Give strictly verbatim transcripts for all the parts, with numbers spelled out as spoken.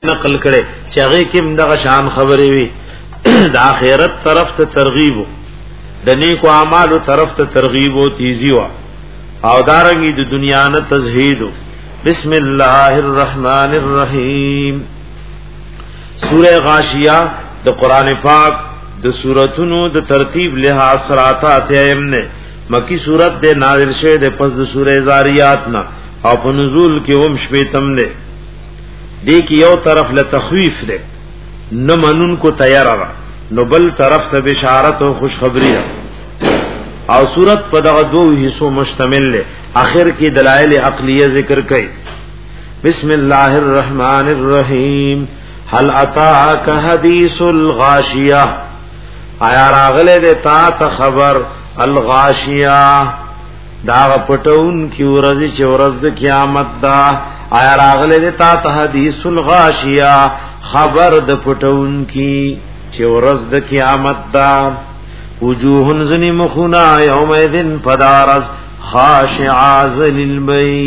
نقل کړي چې هغه کې دغه شان خبرې وي د آخرت طرف ته ترغیب د نیکو اعمالو طرف ته ترغیب او تیزی وا او دارنګي د دنیا نه تزهید. بسم الله الرحمن الرحیم. سورہ غاشیہ د قران پاک د سوراتونو د ترتیب لحاظ سراتات ایمنه مکی سورت د نازل شوه د پس د سورہ زاریات نه او په نزول کې هم شپیتم نه دی کی یو طرف له تخویف ده نو منون کو تیار را نو بل طرف ته بشارت او خوشخبری ده او صورت په دغه دوه حصو مشتمل ده. اخر کې دلائل عقلیه ذکر کړي. بسم الله الرحمن الرحیم. هل اتاک حدیث الغاشیہ آیا راغله ده تا ته خبر الغاشیہ دا پټون کی ورځ چې ورځ د قیامت دا آیا راغله ده تا ته حدیث الغاشیہ خبر د پټون کی چې ورځ د قیامت دا وجوه زنی مخنا یومئذ فدارز خاشعا ذللبی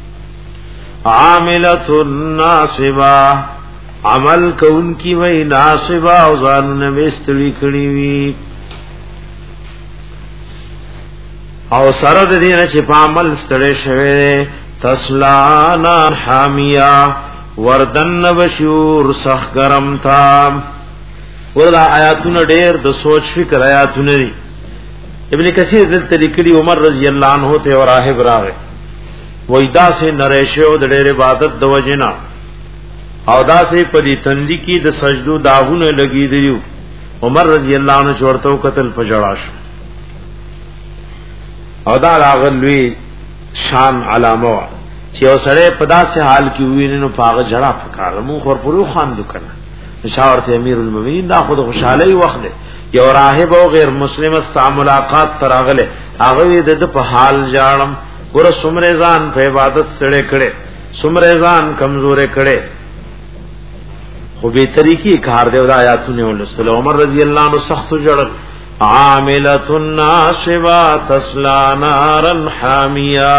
عاملۃ ناصبہ عمل کون کی وی ناصبہ او ځان نه وستړي کړي وی او سره د دې چې په عمل ستړي شوی تسلا نار حامیہ وردن بشور سخ گرم تھا. وردا آیاتونه ډېر د سوچ فکر آیاتونه دي. ابن کثیر دلته لیکلي عمر رضی الله عنه ته راهب راغی وېدا سے نریشه او د ډېر عبادت د وجنا او دا سه په دې تندې کې د سجدو داغونه لګې دیو. عمر رضی الله عنه چورته قتل پجړاش او دا راغلوی شان علامه چې اوسړه په داسې حال کې ویني نو پاغه جړه فکر مو خور پرو خان دکنه مشاورت امیر المؤمنین دا خود خوشاله وخت دی. یو راهب او غیر مسلم است ملاقات تراغله هغه د په حال جاړم ګور سمره ځان په عبادت سره کړي سمره ځان کمزورې کړي خو به طریقې کار دی. دا آیاتونه ولسل عمر رضی الله عنه سخت جړل عاملۃ ناصبہ تسلا نارا حامیہ.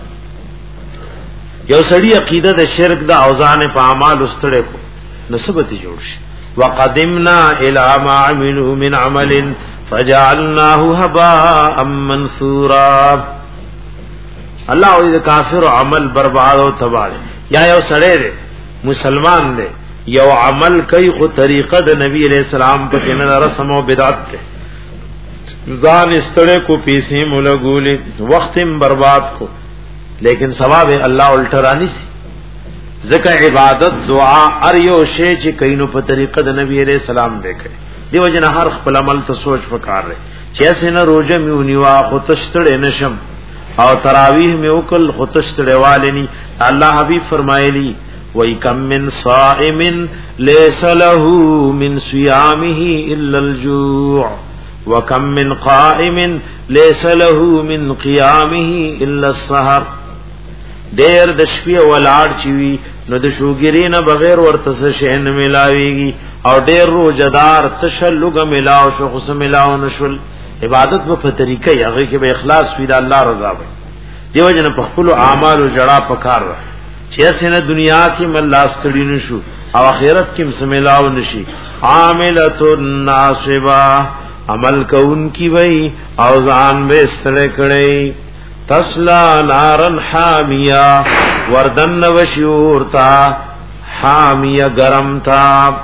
یو سړی عقیده د شرک د اوزان په اعمال واستړې کو نسبت جوړ شي. وقدمنا الى ما عملوا من عمل فجعلناه هباء منثورا. الله دې کافر عمل برباد او تباہ. یا یو سړی دی مسلمان دی یو عمل کوي خو طریقه د نبی علیہ السلام په کې نه رسم او بدعت ده ځان استړې کو پیسې مولګولې وختم برباد کو لیکن ثواب الله الټرانی سي. ذکر عبادت دعا ار یو شی چې کینو په طریقه د نبی عليه السلام وکړي دیو جن هر خپل عمل ته سوچ وکړ چې اسنه روزه میونیوا خو تشتړې نشم او تراویح می وکل خو تشتړې والني. الله حبیب فرمایلی وای کم من صائم ليس له من صيامه الا الجوع وكم من قائم ليس له من قيامه الا السحر. ډېر د شپې ولاړ چوي نو د شوګری نه بغیر ورته څه شي نه ملاويږي او ډېر روزدار تشلګ ملاو شو خو ملاو نشول. عبادت په طریقې هغه کې به اخلاص وي د الله رضا وي. دیو جن په خپل اعمال او جړه پکار چې اسنه دنیا کې ملاستړي نشو او آخرت کې مسملاو نشي. عاملۃ ناصبہ عمل کون کی وئی او ځان به استړی کړي تسلا نارن حامیہ وردن وشور تا حامیہ گرم تا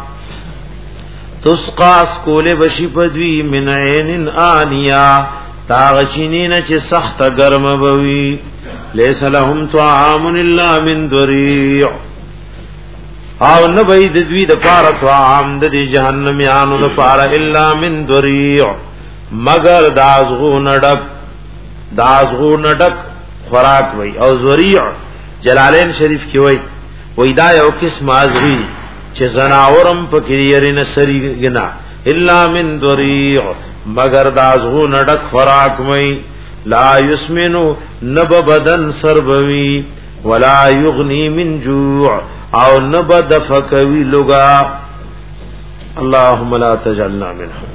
تسقاس کولے بشی پدوی من عین آنیا تاغچینین چه سخت گرم بوی لیس لهم طعام الا من ذریع او نبی ددوی د پارا طعام د جهنميانو د پارا الا من ذریع مگر دازغو نډک دازغو نډک خوراک وای او ذریع جلالین شریف کی وای وای دا یو قسم ازغی چې زناورم پکې یری نسری گنا الا من ذریع مگر دازغو نډک خوراک وای لا یسمنو نب بدن سربوی ولا یغنی من جوع او نبد فکوی لگا. اللهم لا تجعلنا منهم.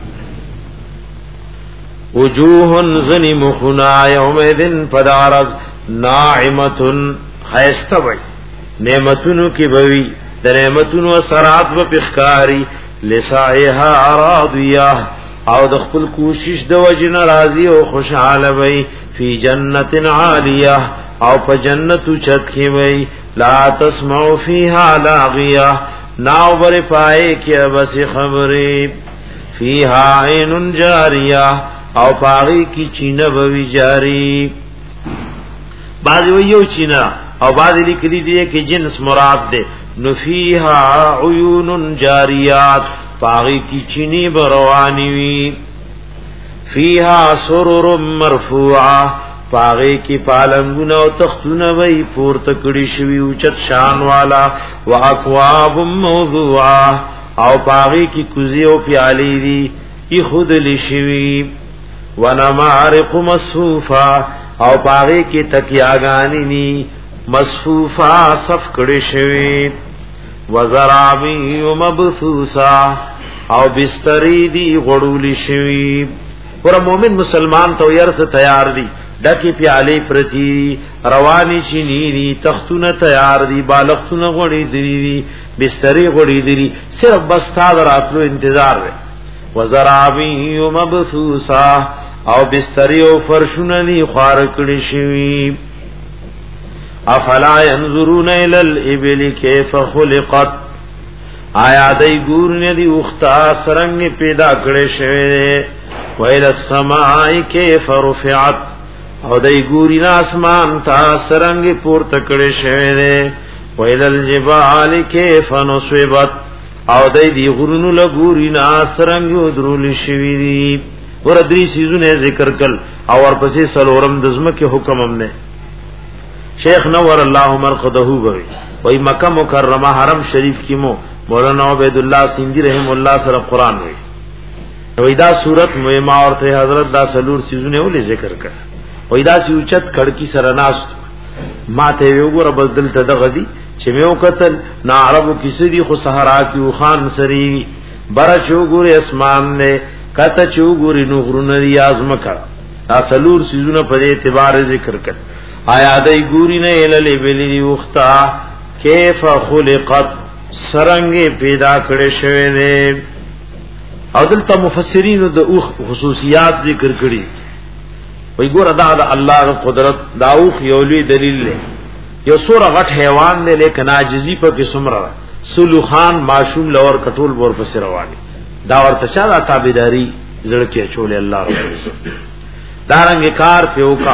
وجوه زنی مخنا یومئذ فدارز ناعمت خیستوی نعمتونو کی بوی د نعمتونو سرات و پخکاری لسائها راضیه او د خپل کوشش د وجن راضی او خوشاله وي فی جنت عالیه او په جنت چت کې وي لا تسمع فیها لاغیه ناو بر پائے کیا بس خبرې فیها عین جاریه او پاغي کی چینه بوی جاری بعض یو چینا او بعض لیکلی دی کہ جنس مراد دے نفیها عیون جاریات پاغی کی چینی بروانی وی فیها سرر مرفوعه پاغی کی پالنگونه او تختونه وی پورته کړي شوی اوچت شان والا واقواب موضوعه او پاغی کی کوزی او پیالی دی ای خود لشوی ونمارق مصفوفا او پاغی کی تکیاگانی نی مصفوفا صف کړي شوی وزرابی مبثوثا او بستری دی غړول شوی ور مومن مسلمان تو ير سے تیار دی ډکی پیالی پرتی روانی چینی دی تختونه تیار دی بالښتونه غړي دی بستری غړي دی صرف بس تا راتلو انتظار وي وزرابی مبثوثا او بستری او فرشونه دی خار کړي شوی افلا ينظرون الى الابل كيف خلقت آیا دای ګور نه دی وختا سرنګ پیدا کړي شوی ویل السماء كيف رفعت او دای ګوري اسمان تا سرنګ پورته کړي شوی ویل الجبال كيف نصبت او دای دی غرونو لګوري نا سرنګ درول شوی دی ور درې سيزونه ذکر کړل او ورپسې سلورم دزمه کې حکم هم نه شیخ نور الله مرقده وی وای مکه مکرمه حرم شریف کې مو مولانا عبد الله سیندی رحم الله سره قران وی وای دا صورت مهما اورته حضرت دا سلور سيزونه ولې ذکر کړ وای دا سی اوچت کڑکی سره ناس ما ته وګوره بدل ته دغه دی چې مې وکتل نا عربو کیسې دی خو صحرا کې خان سری بر چوغوري اسمان نه کته چوغوري نو غرونه دی ازم کړه دا سلور سيزونه په اعتبار ذکر کړ آیا دای ګوري نه اللی بلی وختا کیف خلقت سرنګ پیدا کړي شوی نه او دلته مفسرین د اوخ خصوصیات ذکر کړي وی ګور ادا د الله قدرت دا اوخ یو لوی دلیل دی یو سور غټ حیوان دی لیکن عاجزی په کې سمره سلوخان معشوم لور کټول ور پس رواني دا ورته شاده تابعداري زړه کې چولې الله رب عزت دارنګ کار پیوکا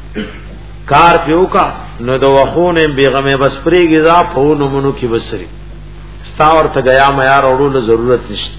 کار پیوکا نو د وخونه بیغمه بس پریږي ځا په نومونو کې بسري ستا ورته غیا میا وروړو ضرورت نشته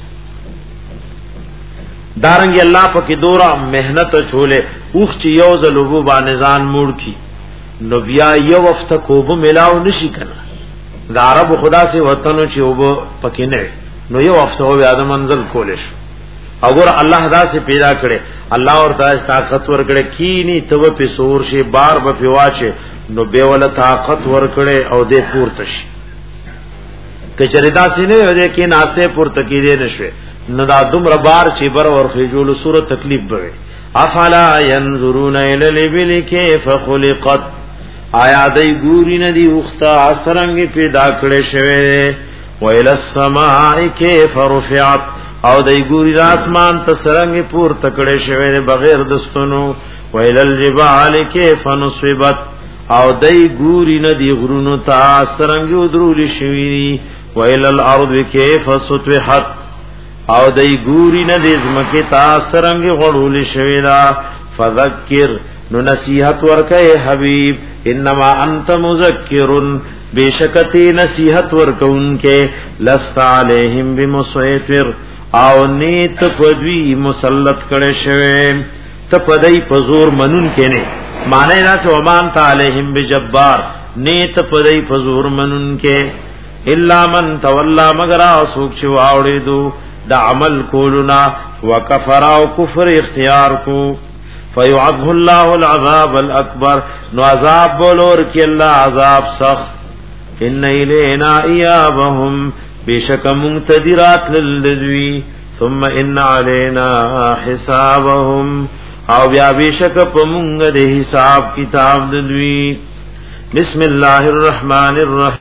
دارنګ الله پکې دورا مهنت چولې اوخ چې یو زلوبو باندې ځان موړ کی نو بیا یو وخت کوب ملاو نشي کنه د عرب خدا سے وطنو چې وب پکې نه نو یو وخت هو بیا د منزل کولش اگر الله دا سے پیدا کړي الله اور دا طاقت ور کړي کینی تو په سور شي بار به پیواچه نو به ول طاقت ور کړي او دې پورته شي کچریدا سینه یو کې ناشته پورته کېږي نشوي نو دا دومره بار چې بر ور خېجول صورت تکلیف به افلا ينظرون الى الابل كيف خلقت آیا دای ګوري نه دی وخته سرنګ پیدا کړي شوی ویل السماء كيف رفعت او دای ګوري اسمان ته سرنګ پور تکړه شوی بغیر دستونو ویل الجبال كيف نصبت او دای ګوري نه دی غرونو ته سرنګ درول شوی ویل الارض كيف سطحت او دای ګوري نه د زمکه ته سرنګ غړول شوی دا فذکر نو نصیحت ورکه حبیب انما انت مذکر بیشکتی نصیحت ورکونکه لست علیہم بمسیطر او نیت پدوی مسلط کړه شوی ته پدای پزور منون کینه معنی نه چې ومان تعالیهم بجبار نیت پدای پزور منون کې الا من تولا مگر اسوک چې واوړې دو د عمل کولنا وکفر او کفر اختیار کو فیعذب الله العذاب الاکبر نو عذاب بولور کی الله عذاب سخت ان الینا ایابهم بشک منتدرات للذوی ثم ان علینا حسابهم او بیا بشک پمنګ د حساب کتاب دلوی بسم الله الرحمن الرحیم